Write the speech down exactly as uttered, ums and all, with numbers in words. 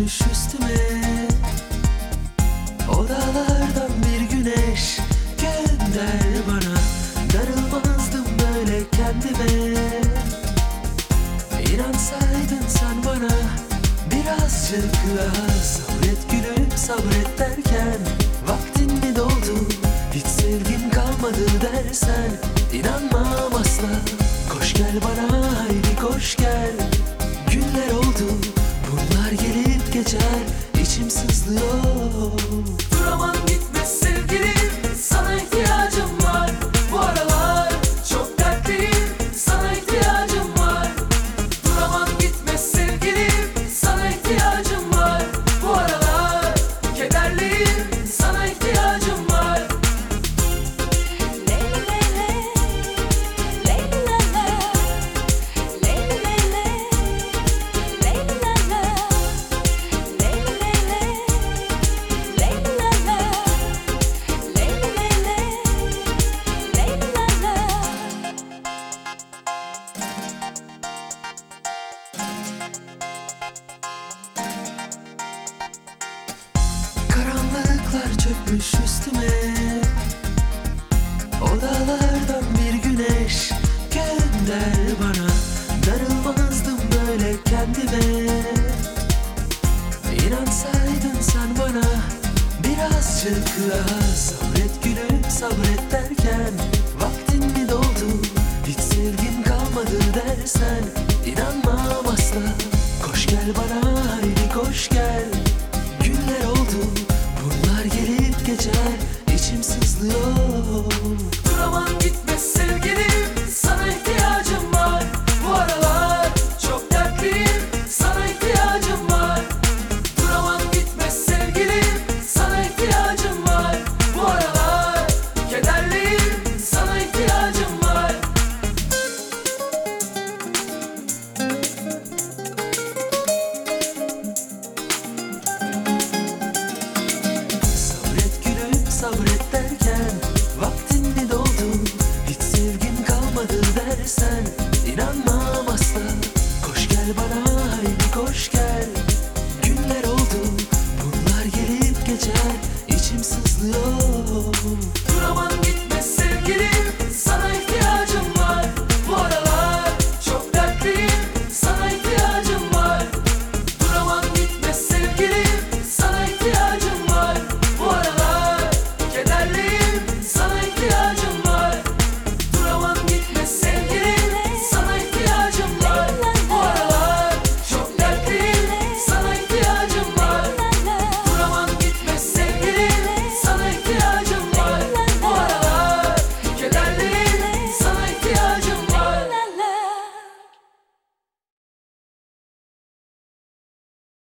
çökmüş üstüme. O dağlardan bir güneş gönder bana. Darılmazdım böyle kendime. İnansaydın sen bana birazcık daha. Sabret gülüm sabret derken vaktin mi doldu, hiç sevgin kalmadı dersen inanmam asla. Koş gel bana haydi koş gel. Günler oldu bunlar gelip geçer, içim sızlıyor. Duramam gitme sevgilim, sana ihtiyacım var. Bu aralar çok dertliyim, sana ihtiyacım var. Duramam gitme sevgilim, sana ihtiyacım var. Bu aralar kederliyim, sana ihtiyacım var. Karanlıklar çökmüş üstüme. O dağlardan bir güneş gönder bana. Darılmazdım böyle kendime. İnansaydın sen bana birazcık daha. Sabret gülüm sabret derken